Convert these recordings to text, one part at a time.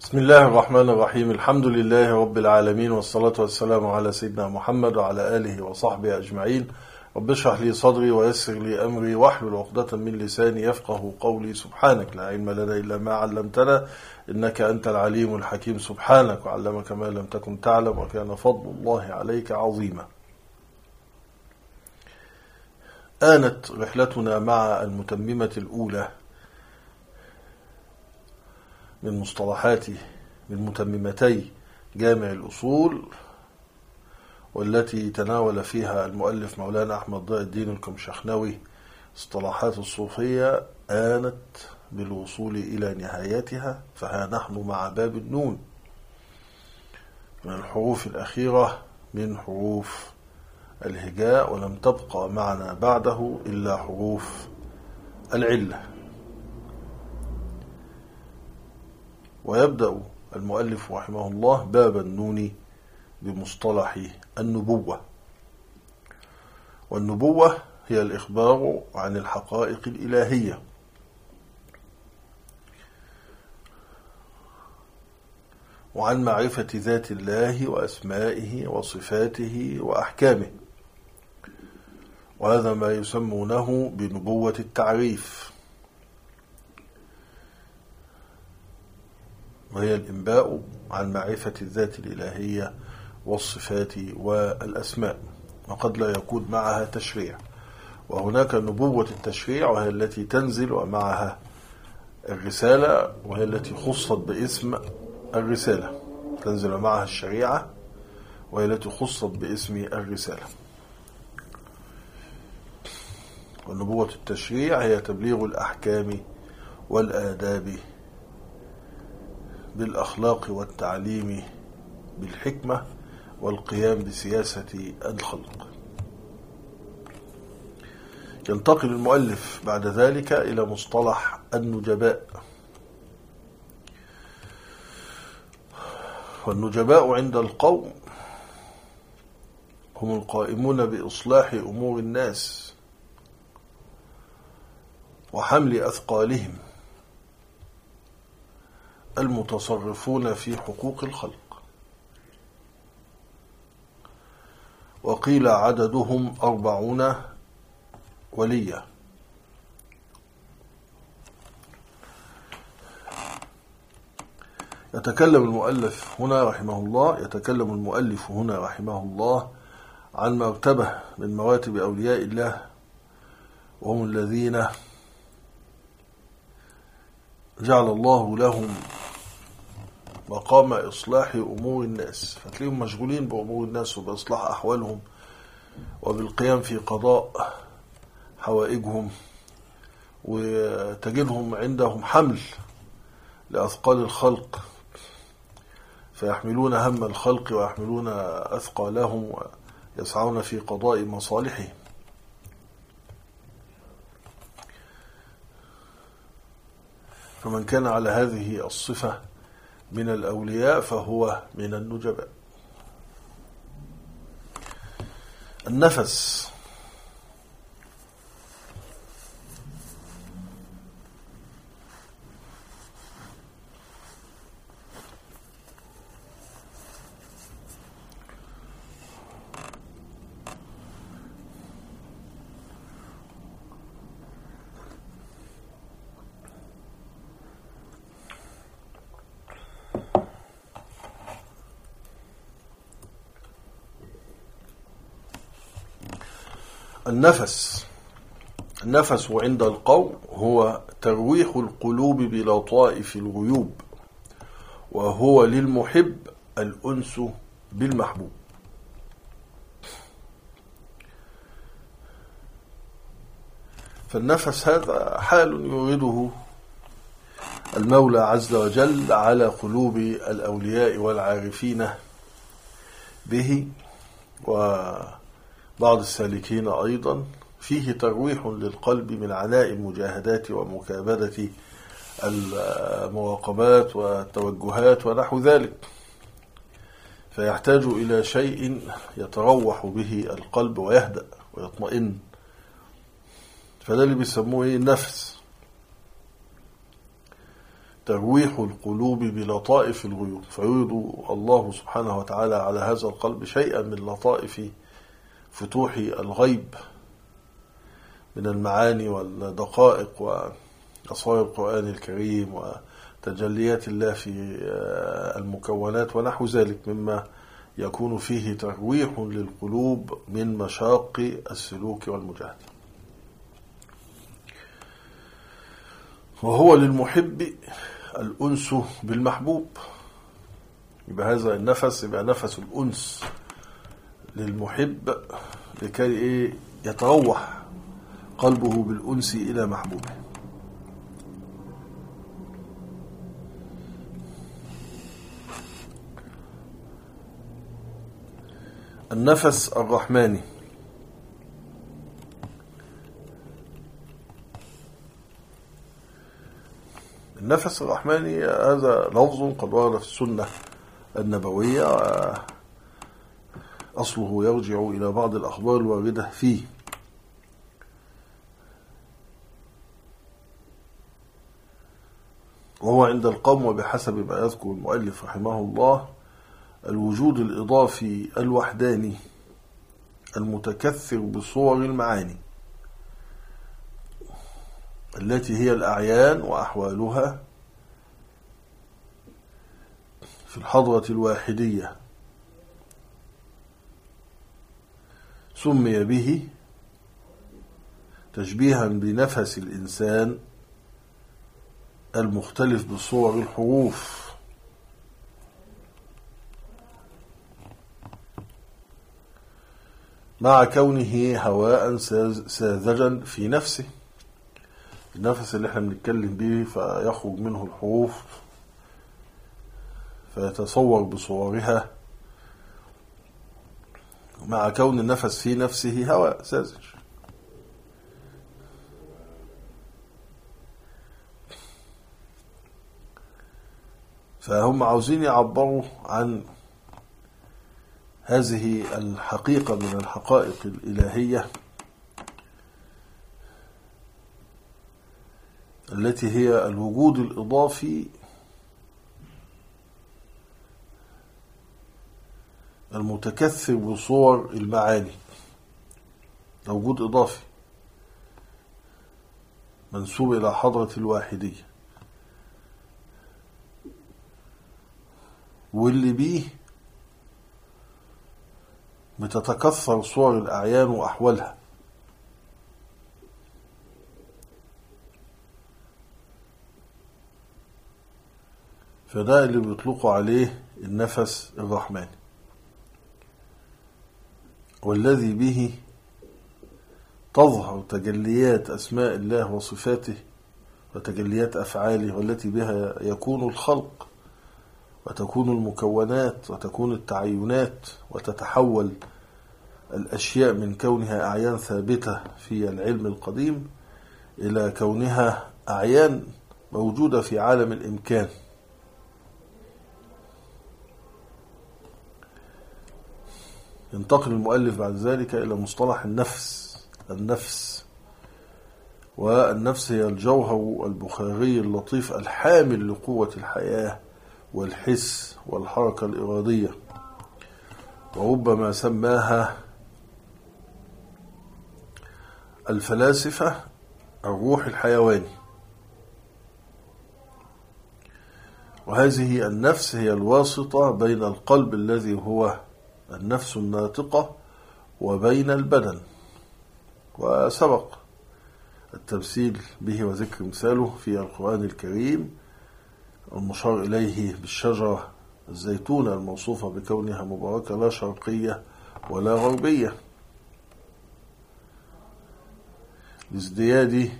بسم الله الرحمن الرحيم. الحمد لله رب العالمين، والصلاة والسلام على سيدنا محمد وعلى آله وصحبه أجمعين. رب اشرح لي صدري ويسر لي أمري واحلل عقدة من لساني يفقه قولي. سبحانك لا علم لنا إلا ما علمتنا إنك أنت العليم الحكيم. سبحانك وعلمك ما لم تكن تعلم وكان فضل الله عليك عظيما. آنت رحلتنا مع المتممة الأولى من مصطلحات من متممتي جامع الأصول، والتي تناول فيها المؤلف مولانا أحمد ضياء الدين الكمشخنوي اصطلاحات الصوفية. آنت بالوصول إلى نهايتها، فها نحن مع باب النون من الحروف الأخيرة من حروف الهجاء، ولم تبقى معنا بعده إلا حروف العلة. ويبدأ المؤلف رحمه الله باب النون بمصطلح النبوة. والنبوة هي الإخبار عن الحقائق الإلهية، وعن معرفة ذات الله وأسمائه وصفاته وأحكامه، وهذا ما يسمونه بنبوة التعريف، وهي الإنباء عن معرفة الذات الإلهية والصفات والأسماء، وقد لا يكون معها تشريع. وهناك نبوة التشريع، وهي التي تنزل ومعها الرسالة، وهي التي خصت باسم الرسالة، تنزل معها الشريعة وهي التي خصت باسم الرسالة. ونبوة التشريع هي تبليغ الأحكام والآداب بالأخلاق والتعليم بالحكمة والقيام بسياسة الخلق. ينتقل المؤلف بعد ذلك إلى مصطلح النجباء. والنجباء عند القوم هم القائمون بإصلاح أمور الناس وحمل أثقالهم، المتصرفون في حقوق الخلق. وقيل عددهم 40 وليا. يتكلم المؤلف هنا رحمه الله عن مرتبة من مراتب أولياء الله، وهم الذين جعل الله لهم مقام إصلاح أمور الناس، فتلاقيهم مشغولين بأمور الناس وبإصلاح أحوالهم وبالقيام في قضاء حوائجهم، وتجدهم عندهم حمل لأثقال الخلق، فيحملون هم الخلق ويحملون أثقالهم ويسعون في قضاء مصالحهم. فمن كان على هذه الصفة من الأولياء فهو من النجباء. النفس. النفس عند القوم هو ترويح القلوب بلطائف الغيوب، وهو للمحب الأنس بالمحبوب. فالنفس هذا حال يريده المولى عز وجل على قلوب الأولياء والعارفين به، وبعض السالكين أيضا، فيه ترويح للقلب من عناء المجاهدات ومكابدة المراقبات والتوجهات ونحو ذلك، فيحتاج إلى شيء يتروح به القلب ويهدأ ويطمئن، فده اللي بيسموه النفس. ترويح القلوب بلطائف الغيوب، فيريد الله سبحانه وتعالى على هذا القلب شيئا من لطائف فتوح الغيب من المعاني والدقائق وأسرار القرآن الكريم وتجليات الله في المكونات ونحو ذلك مما يكون فيه ترويح للقلوب من مشاق السلوك والمجاهدة. وهو للمحب الأنس بالمحبوب، يبقى هذا النفس يبقى نفس الأنس للمحب لكي يتروح قلبه بالأنس إلى محبوبه. النفس الرحماني، النفس الرحماني هذا لفظ قد ورد في السنة النبوية، أصله يرجع إلى بعض الأخبار الواردة فيه، وهو عند القوم وبحسب ما يذكر المؤلف رحمه الله الوجود الإضافي الوحداني المتكثر بصور المعاني التي هي الأعيان وأحوالها في الحضرة الواحدية، سمي به تشبيها بنفس الإنسان المختلف بصور الحروف، مع كونه هواء ساذجا في نفسه، النفس اللي احنا بنتكلم به فيخرج منه الحروف فيتصور بصورها، مع كون النفس في نفسه هواء ساذج. فهم عاوزين يعبروا عن هذه الحقيقة من الحقائق الإلهية التي هي الوجود الإضافي المتكثر بصور المعاني، وجود إضافي منسوب إلى حضرة الواحدية، واللي بيه بتتكثر صور الأعيان وأحوالها، فده اللي بيطلقوا عليه النفس الرحماني، والذي به تظهر تجليات أسماء الله وصفاته وتجليات أفعاله، والتي بها يكون الخلق وتكون المكونات وتكون التعينات، وتتحول الأشياء من كونها أعيان ثابتة في العلم القديم إلى كونها أعيان موجودة في عالم الإمكان. ينتقل المؤلف بعد ذلك إلى مصطلح النفس، والنفس هي الجوهر البخاري اللطيف الحامل لقوة الحياة والحس والحركة الإرادية، وربما سماها الفلاسفة الروح الحيواني. وهذه النفس هي الواسطة بين القلب الذي هو النفس الناطقة وبين البدن، وسبق التمثيل به وذكر مثاله في القرآن الكريم المشار إليه بالشجرة الزيتونة الموصوفة بكونها مباركة لا شرقية ولا غربية، لازدياد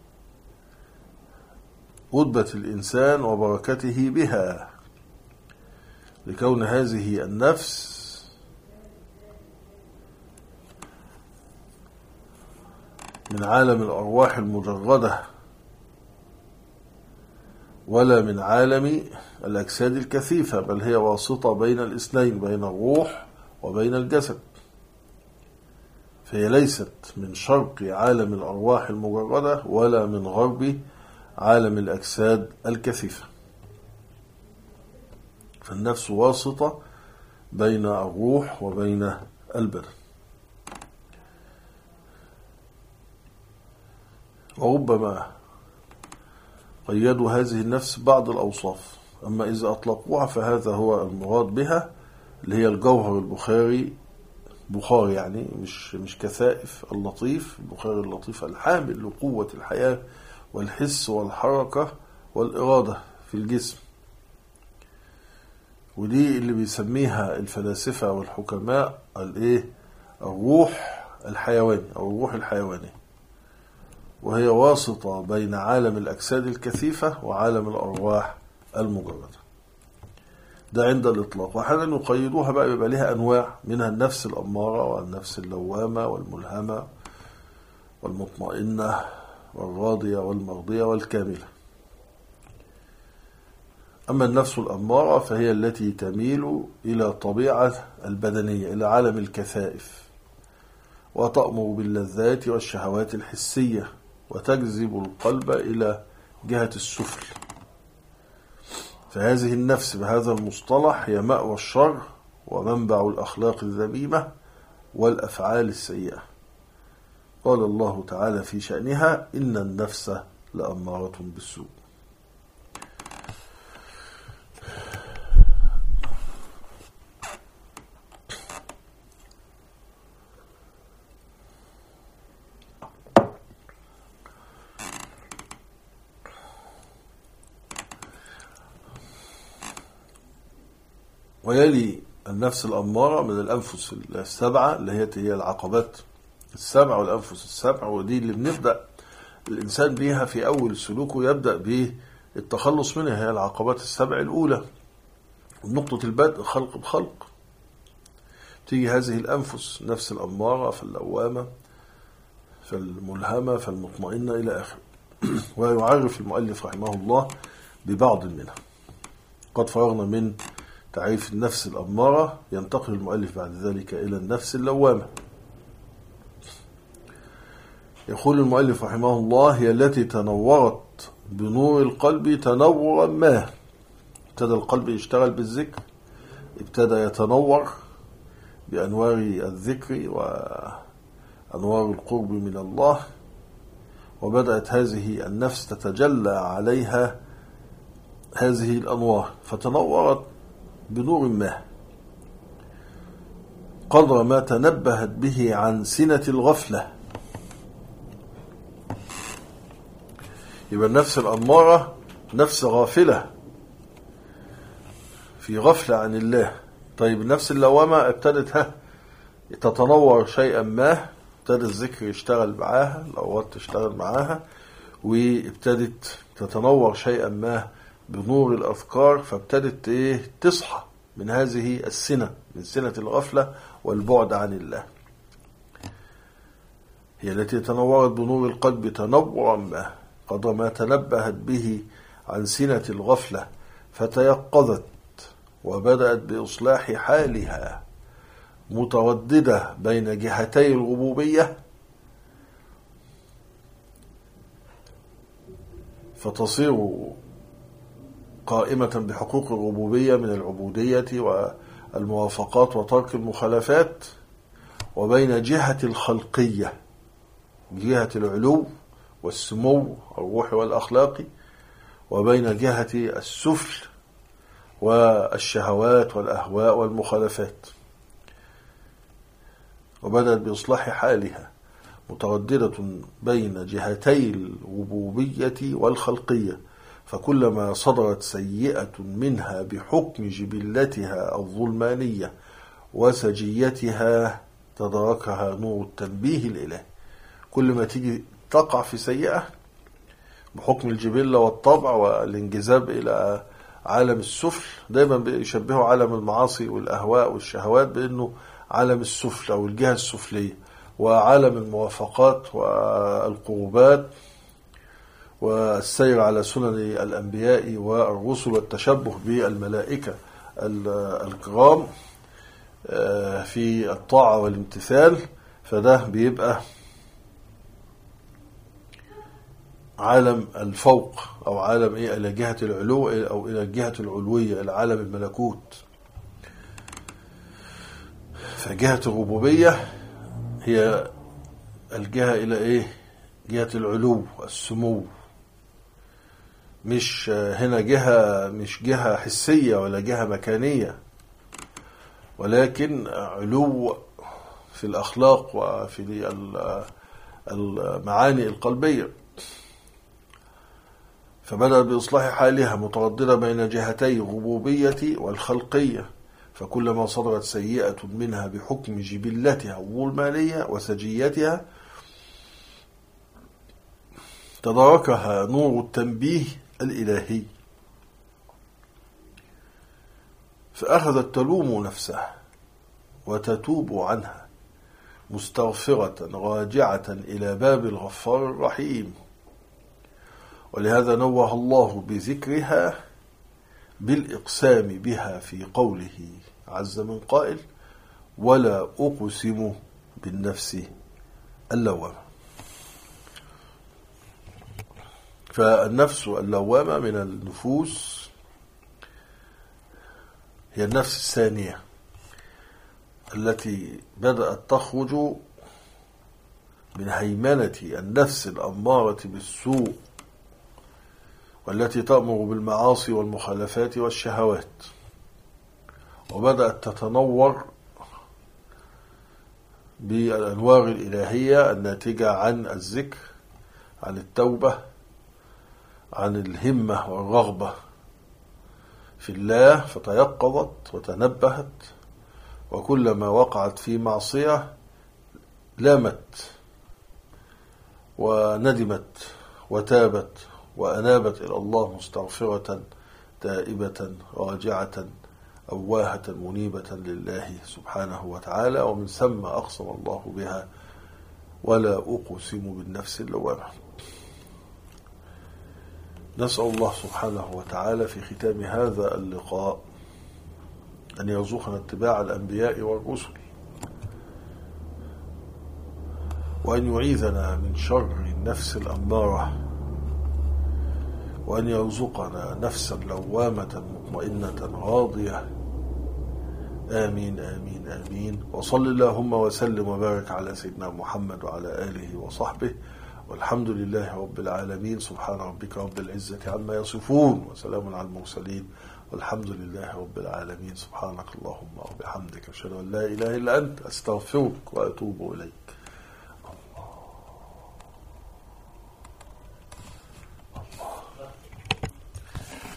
رتبة الإنسان وبركته بها، لكون هذه النفس من عالم الأرواح المجردة ولا من عالم الأجساد الكثيفة، بل هي واسطة بين الاثنين، بين الروح وبين الجسد، فهي ليست من شرق عالم الأرواح المجردة ولا من غرب عالم الأجساد الكثيفة. فالنفس واسطة بين الروح وبين البدن. وربما قيدوا هذه النفس بعض الأوصاف، أما إذا أطلقوها فهذا هو المراد بها، اللي هي الجوهر بخاري يعني مش كثائف، اللطيف، البخاري اللطيف الحامل لقوة الحياة والحس والحركة والإرادة في الجسم. ودي اللي بيسميها الفلاسفة والحكماء الروح الحيواني أو الروح الحيواني، وهي واسطة بين عالم الأجساد الكثيفة وعالم الأرواح المجردة. ده عند الإطلاق. وأحيانا يقيدوها بقى، يبقى لها أنواع، منها النفس الأمارة والنفس اللوامة والملهمة والمطمئنة والراضية والمرضية والكاملة. أما النفس الأمارة فهي التي تميل إلى طبيعة البدنية، إلى عالم الكثائف، وتأمر باللذات والشهوات الحسية، وتجذب القلب إلى جهة السفل. فهذه النفس بهذا المصطلح هي مأوى الشر ومنبع الأخلاق الذميمة والأفعال السيئة. قال الله تعالى في شأنها: إن النفس لأمارة بالسوء. ويلي النفس الأمارة من الأنفس السبعة، اللي هي العقبات السبع والأنفس السبع، ودي اللي بنبدأ الإنسان بيها في أول سلوكه، يبدأ بالتخلص منها. هي العقبات السبع الأولى، نقطة البدء خلق بخلق. تيجي هذه الأنفس، نفس الأمارة، فاللوامة، فالملهمة، فالمطمئنة، إلى آخر. ويعرف المؤلف رحمه الله ببعض منها. قد فرغنا من تعريف النفس الأمارة، ينتقل المؤلف بعد ذلك إلى النفس اللوامة. يقول المؤلف رحمه الله: هي التي تنورت بنور القلب تنورا ما. ابتدى القلب يشتغل بالذكر، ابتدى يتنور بأنوار الذكر وأنوار القرب من الله، وبدأت هذه النفس تتجلى عليها هذه الأنوار، فتنورت بنور ما قدر ما تنبهت به عن سنة الغفلة. يبقى النفس الأمارة نفس غافلة، في غفلة عن الله. طيب النفس اللوامة ابتدت تتنور شيئا ما، ابتدى الذكر يشتغل معاها، الأوقات تشتغل معاها، وابتدت تتنور شيئا ما بنور الأذكار، فابتدت تصحى من هذه السنة، من سنة الغفلة والبعد عن الله. هي التي تنورت بنور القلب تنورا ما قدر ما تنبهت به عن سنة الغفلة، فتيقظت وبدأت بإصلاح حالها، مترددة بين جهتي الربوبية، فتصير قائمة بحقوق الربوبية من العبودية والموافقات وترك المخالفات، وبين جهة الخلقية، جهة العلو والسمو الروحي والأخلاقي، وبين جهة السفل والشهوات والأهواء والمخالفات. وبدأت بإصلاح حالها مترددة بين جهتي الربوبية والخلقية، فكلما صدرت سيئة منها بحكم جبلتها الظلمانية وسجيتها تدركها نور التنبيه الإلهي. كل ما تيجي تقع في سيئة بحكم الجبلة والطبع والانجذاب إلى عالم السفل، دايما بيشبهوا عالم المعاصي والأهواء والشهوات بأنه عالم السفل أو الجهة السفلية، وعالم الموافقات والقربات والسير على سنن الأنبياء والرسل والتشبه بالملائكة الكرام في الطاعة والامتثال. فده بيبقى عالم الفوق، أو عالم إلى جهة العلو، أو إلى الجهة العلوية، إلى عالم الملكوت. فجهة الربوبية هي الجهة إلى جهة العلو، السمو. مش هنا مش جهة حسية ولا جهة مكانية، ولكن علو في الأخلاق وفي المعاني القلبية. فبدأ بإصلاح حالها مترددة بين جهتي الربوبية والخلقية، فكلما صدرت سيئة منها بحكم جبلتها الظلمانية وسجيتها تداركها نور التنبيه الإلهي، فأخذت تلوم نفسها وتتوب عنها مستغفرة راجعة إلى باب الغفار الرحيم. ولهذا نوه الله بذكرها بالإقسام بها في قوله عز من قائل: ولا أقسم بالنفس اللوامة. فالنفس اللوامة من النفوس هي النفس الثانية التي بدأت تخرج من هيمنة النفس الأمارة بالسوء، والتي تأمر بالمعاصي والمخالفات والشهوات، وبدأت تتنور بالأنوار الإلهية الناتجة عن الذكر، عن التوبة، عن الهمة والرغبة في الله، فتيقظت وتنبهت، وكلما وقعت في معصية لامت وندمت وتابت وأنابت إلى الله مستغفرة تائبة راجعة أواهة منيبة لله سبحانه وتعالى. ومن ثم أقسم الله بها: ولا أقسم بالنفس اللوامة. نسأل الله سبحانه وتعالى في ختام هذا اللقاء أن يرزقنا اتباع الأنبياء والرسل، وأن يعيذنا من شر النفس الأمارة، وأن يرزقنا نفسا لوامة مطمئنة راضية. آمين آمين آمين. وصل اللهم وسلم وبارك على سيدنا محمد وعلى آله وصحبه، والحمد لله رب العالمين. سبحان ربك رب العزة عما يصفون، وسلام على المرسلين، والحمد لله رب العالمين. سبحانك اللهم وبحمدك، أشهد أن لا إله إلا أنت، أستغفرك وأتوب إليك.